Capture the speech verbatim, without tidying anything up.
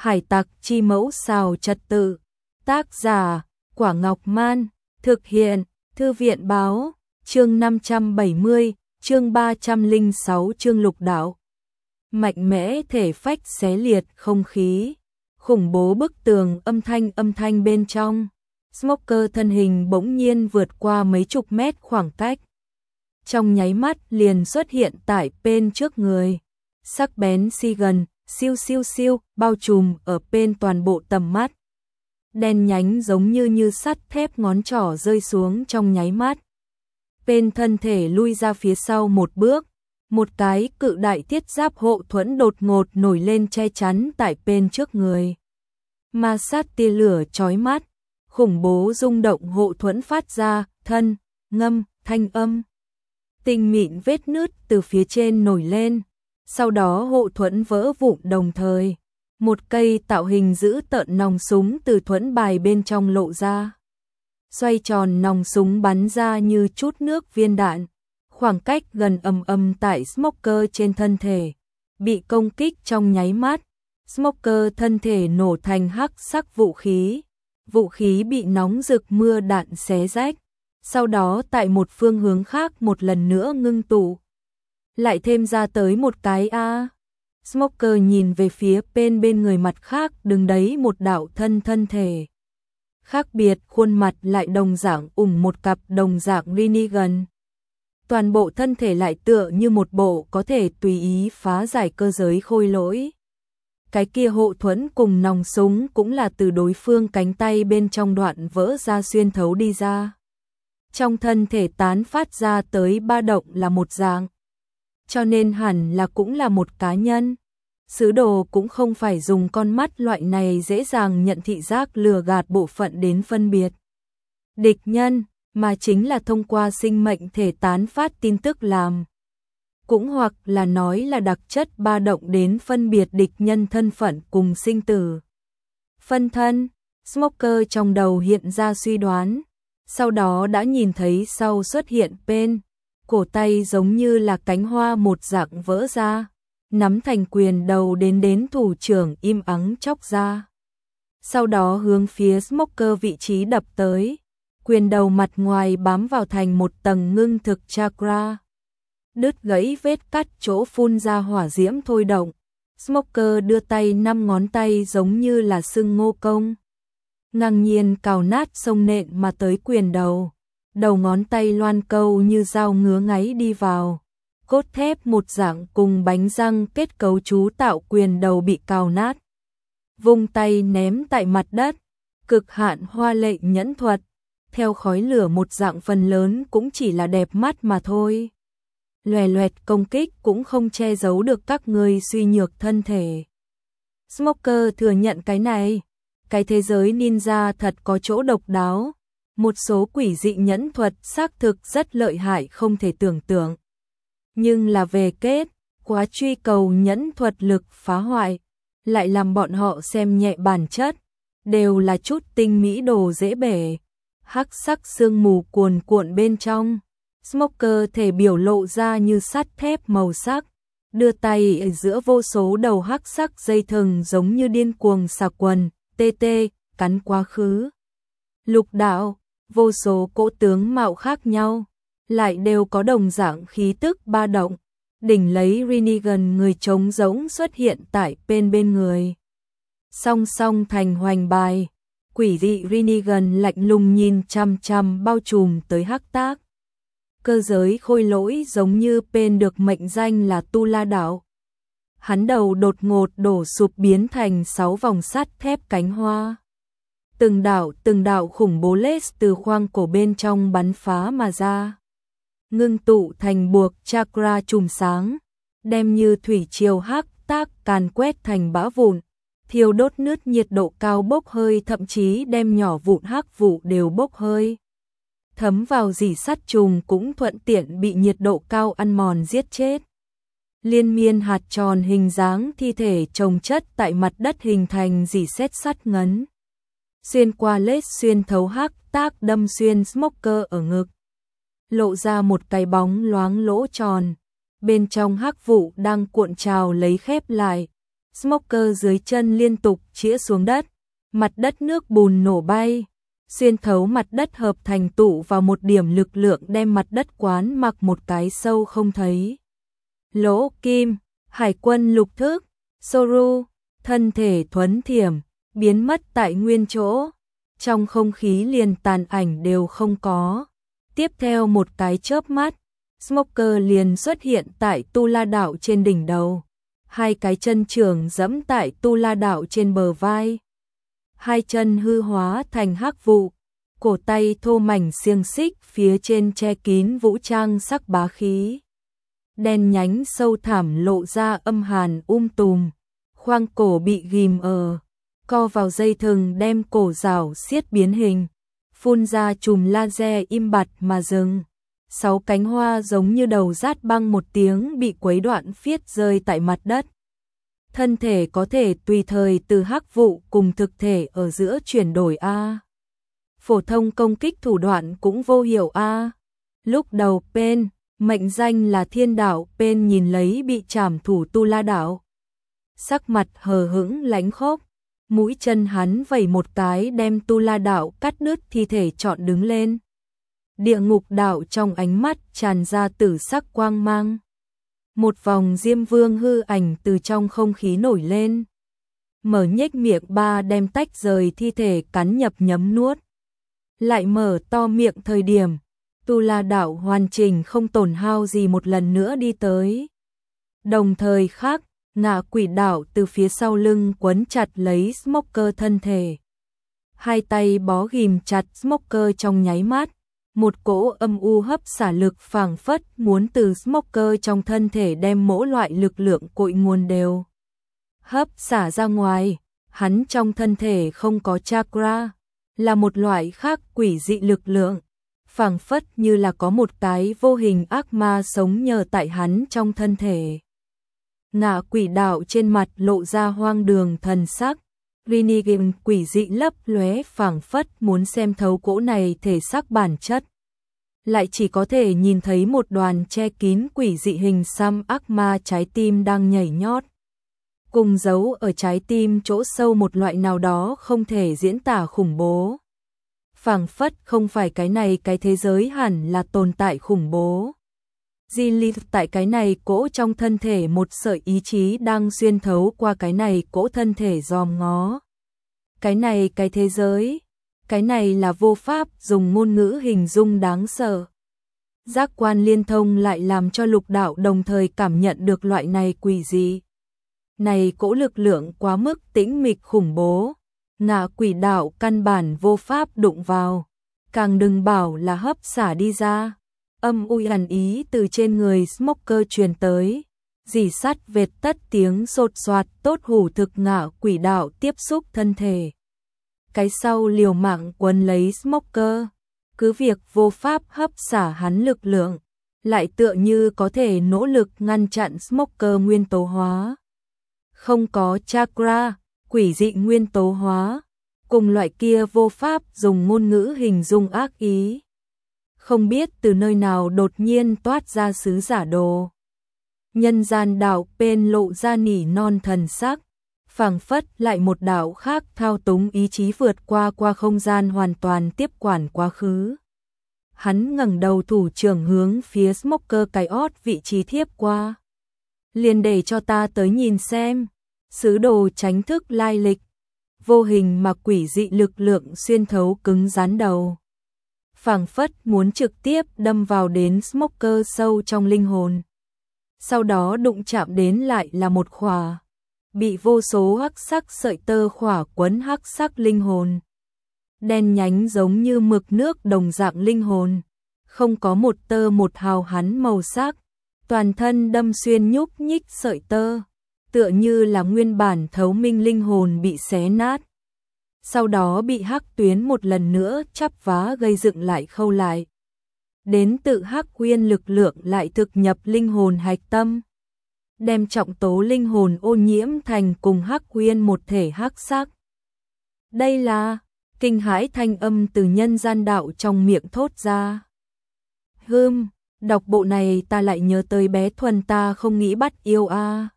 Hải tặc chi mẫu xào trật tự. Tác giả, Quả Ngọc Man. Thực hiện, Thư viện Báo. Chương năm trăm bảy mươi, chương ba trăm lẻ sáu chương lục đạo. Mạnh mẽ thể phách xé liệt không khí. Khủng bố bức tường âm thanh âm thanh bên trong. Smoker thân hình bỗng nhiên vượt qua mấy chục mét khoảng cách. Trong nháy mắt liền xuất hiện tại bên trước người. Sắc bén xi gần, siêu siêu siêu, bao trùm ở bên toàn bộ tầm mắt. Đen nhánh giống như như sắt thép, ngón trỏ rơi xuống trong nháy mắt. Bên thân thể lui ra phía sau một bước. Một cái cự đại thiết giáp hộ thuẫn đột ngột nổi lên che chắn tại bên trước người. Ma sát tia lửa chói mắt. Khủng bố rung động hộ thuẫn phát ra, thân, ngâm, thanh âm. Tinh mịn vết nứt từ phía trên nổi lên. Sau đó hộ thuẫn vỡ vụn đồng thời. Một cây tạo hình dữ tợn nòng súng từ thuẫn bài bên trong lộ ra. Xoay tròn nòng súng bắn ra như chút nước viên đạn. Khoảng cách gần ầm ầm tại Smoker trên thân thể. Bị công kích trong nháy mắt. Smoker thân thể nổ thành hắc sắc vũ khí. Vũ khí bị nóng rực mưa đạn xé rách. Sau đó tại một phương hướng khác một lần nữa ngưng tụ. Lại thêm ra tới một cái A. Smoker nhìn về phía bên bên người mặt khác, đứng đấy một đạo thân thân thể. Khác biệt khuôn mặt lại đồng dạng ủng một cặp đồng dạng Rinnegan. Toàn bộ thân thể lại tựa như một bộ có thể tùy ý phá giải cơ giới khôi lỗi. Cái kia hộ thuẫn cùng nòng súng cũng là từ đối phương cánh tay bên trong đoạn vỡ ra xuyên thấu đi ra. Trong thân thể tán phát ra tới ba động là một dạng. Cho nên hẳn là cũng là một cá nhân. Sứ đồ cũng không phải dùng con mắt loại này dễ dàng nhận thị giác lừa gạt bộ phận đến phân biệt địch nhân, mà chính là thông qua sinh mệnh thể tán phát tin tức làm. Cũng hoặc là nói là đặc chất ba động đến phân biệt địch nhân thân phận cùng sinh tử. Phân thân, Smoker trong đầu hiện ra suy đoán, sau đó đã nhìn thấy sau xuất hiện bên, cổ tay giống như là cánh hoa một dạng vỡ ra, nắm thành quyền đầu đến đến thủ trưởng im ắng chóc ra. Sau đó hướng phía Smoker vị trí đập tới, quyền đầu mặt ngoài bám vào thành một tầng ngưng thực chakra. Đứt gãy vết cắt chỗ phun ra hỏa diễm thôi động. Smoker đưa tay năm ngón tay giống như là sưng ngô công. Ngang nhiên cào nát sông nện mà tới quyền đầu. Đầu ngón tay loan câu như dao ngứa ngáy đi vào. Cốt thép một dạng cùng bánh răng kết cấu chú tạo quyền đầu bị cào nát. Vung tay ném tại mặt đất. Cực hạn hoa lệ nhẫn thuật. Theo khói lửa một dạng phần lớn cũng chỉ là đẹp mắt mà thôi. Loè loẹt công kích cũng không che giấu được các người suy nhược thân thể. Smoker thừa nhận cái này. Cái thế giới ninja thật có chỗ độc đáo. Một số quỷ dị nhẫn thuật xác thực rất lợi hại không thể tưởng tượng. Nhưng là về kết, quá truy cầu nhẫn thuật lực phá hoại, lại làm bọn họ xem nhẹ bản chất, đều là chút tinh mỹ đồ dễ bể. Hắc sắc sương mù cuồn cuộn bên trong. Smoker thể biểu lộ ra như sắt thép màu sắc, đưa tay ở giữa vô số đầu hắc sắc dây thừng giống như điên cuồng xà quần, tê tê, cắn quá khứ. Lục đạo, vô số cỗ tướng mạo khác nhau, lại đều có đồng dạng khí tức ba động, đỉnh lấy Rinnegan người trống rỗng xuất hiện tại bên bên người. Song song thành hoành bài, quỷ dị Rinnegan lạnh lùng nhìn chăm chăm bao trùm tới hắc tác. Cơ giới khôi lỗi giống như bên được mệnh danh là Tu La Đạo. Hắn đầu đột ngột đổ sụp biến thành sáu vòng sắt thép cánh hoa. Từng đạo từng đạo khủng bố laser từ khoang cổ bên trong bắn phá mà ra. Ngưng tụ thành buộc chakra chùm sáng, đem như thủy triều hắc tác càn quét thành bã vụn, thiêu đốt nứt nhiệt độ cao bốc hơi, thậm chí đem nhỏ vụn hắc vụ đều bốc hơi. Thấm vào rỉ sắt trùng cũng thuận tiện bị nhiệt độ cao ăn mòn giết chết. Liên miên hạt tròn hình dáng thi thể chồng chất tại mặt đất hình thành rỉ sét sắt ngấn. Xuyên qua lết xuyên thấu hắc tác đâm xuyên Smoker ở ngực. Lộ ra một cái bóng loáng lỗ tròn. Bên trong hắc vụ đang cuộn trào lấy khép lại. Smoker dưới chân liên tục chĩa xuống đất, mặt đất nước bùn nổ bay, xuyên thấu mặt đất hợp thành tụ vào một điểm lực lượng đem mặt đất quán mặc một cái sâu không thấy. Lỗ kim, hải quân lục thức, Soru, thân thể thuấn thiểm, biến mất tại nguyên chỗ, trong không khí liền tàn ảnh đều không có. Tiếp theo một cái chớp mắt, Smoker liền xuất hiện tại Tu La đảo trên đỉnh đầu, hai cái chân trường giẫm tại Tu La đảo trên bờ vai. Hai chân hư hóa thành hắc vụ, cổ tay thô mảnh xiềng xích phía trên che kín vũ trang sắc bá khí. Đen nhánh sâu thẳm lộ ra âm hàn um tùm, khoang cổ bị ghim ở, co vào dây thừng đem cổ rào xiết biến hình, phun ra chùm laser im bặt mà dừng. Sáu cánh hoa giống như đầu rát băng một tiếng bị quấy đoạn phiết rơi tại mặt đất. Thân thể có thể tùy thời từ hắc vụ cùng thực thể ở giữa chuyển đổi a. Phổ thông công kích thủ đoạn cũng vô hiệu a. Lúc đầu Pen, mệnh danh là Thiên Đạo, Pen nhìn lấy bị trảm thủ Tu La đảo, sắc mặt hờ hững lánh khốc, mũi chân hắn vẩy một cái đem Tu La đảo cắt đứt thi thể trọn đứng lên. Địa ngục đạo trong ánh mắt tràn ra tử sắc quang mang. Một vòng Diêm Vương hư ảnh từ trong không khí nổi lên. Mở nhếch miệng ba đem tách rời thi thể cắn nhập nhấm nuốt. Lại mở to miệng thời điểm, Tu La đạo hoàn chỉnh không tổn hao gì một lần nữa đi tới. Đồng thời khác, Ngạ Quỷ đạo từ phía sau lưng quấn chặt lấy Smoker thân thể. Hai tay bó ghìm chặt Smoker trong nháy mắt. Một cỗ âm u hấp xả lực phảng phất muốn từ Smoker trong thân thể đem mỗi loại lực lượng cội nguồn đều hấp xả ra ngoài. Hắn trong thân thể không có chakra, là một loại khác quỷ dị lực lượng, phảng phất như là có một cái vô hình ác ma sống nhờ tại hắn trong thân thể. Ngạ Quỷ đạo trên mặt lộ ra hoang đường thần sắc, Rinnegan quỷ dị lấp lóe phảng phất muốn xem thấu cỗ này thể xác bản chất. Lại chỉ có thể nhìn thấy một đoàn che kín quỷ dị hình xăm ác ma trái tim đang nhảy nhót. Cùng giấu ở trái tim chỗ sâu một loại nào đó không thể diễn tả khủng bố. Phảng phất không phải cái này cái thế giới hẳn là tồn tại khủng bố. Di tại cái này cỗ trong thân thể một sợi ý chí đang xuyên thấu qua cái này cỗ thân thể dòm ngó. Cái này cái thế giới, cái này là vô pháp dùng ngôn ngữ hình dung đáng sợ. Giác quan liên thông lại làm cho Lục đạo đồng thời cảm nhận được loại này quỷ dị. Này cỗ lực lượng quá mức tĩnh mịch khủng bố, Ngạ Quỷ đạo căn bản vô pháp đụng vào, càng đừng bảo là hấp xả đi ra. Âm u ẩn ý từ trên người Smoker truyền tới, dì sắt vệt tất tiếng sột soạt tốt hủ thực Ngạ Quỷ đạo tiếp xúc thân thể. Cái sau liều mạng quấn lấy Smoker, cứ việc vô pháp hấp xả hắn lực lượng, lại tựa như có thể nỗ lực ngăn chặn Smoker nguyên tố hóa. Không có chakra, quỷ dị nguyên tố hóa, cùng loại kia vô pháp dùng ngôn ngữ hình dung ác ý. Không biết từ nơi nào đột nhiên toát ra sứ giả đồ. Nhân gian đạo Pen lộ ra nỉ non thần sắc, phảng phất lại một đạo khác thao túng ý chí vượt qua qua không gian hoàn toàn tiếp quản quá khứ. Hắn ngẩng đầu thủ trưởng hướng phía Smoker cái ót vị trí thiếp qua. Liền để cho ta tới nhìn xem, sứ đồ tránh thức lai lịch, vô hình mà quỷ dị lực lượng xuyên thấu cứng rắn đầu. Phảng phất muốn trực tiếp đâm vào đến Smoker sâu trong linh hồn. Sau đó đụng chạm đến lại là một khỏa, bị vô số hắc sắc sợi tơ khỏa quấn hắc sắc linh hồn. Đen nhánh giống như mực nước đồng dạng linh hồn, không có một tơ một hào hắn màu sắc, toàn thân đâm xuyên nhúc nhích sợi tơ, tựa như là nguyên bản thấu minh linh hồn bị xé nát. Sau đó bị hắc tuyến một lần nữa chắp vá gây dựng lại khâu lại. Đến tự hắc nguyên lực lượng lại thực nhập linh hồn hạch tâm, đem trọng tố linh hồn ô nhiễm thành cùng hắc nguyên một thể hắc sắc. Đây là kinh hãi thanh âm từ nhân gian đạo trong miệng thốt ra. Hừm, đọc bộ này ta lại nhớ tới bé Thuần ta không nghĩ bắt yêu a.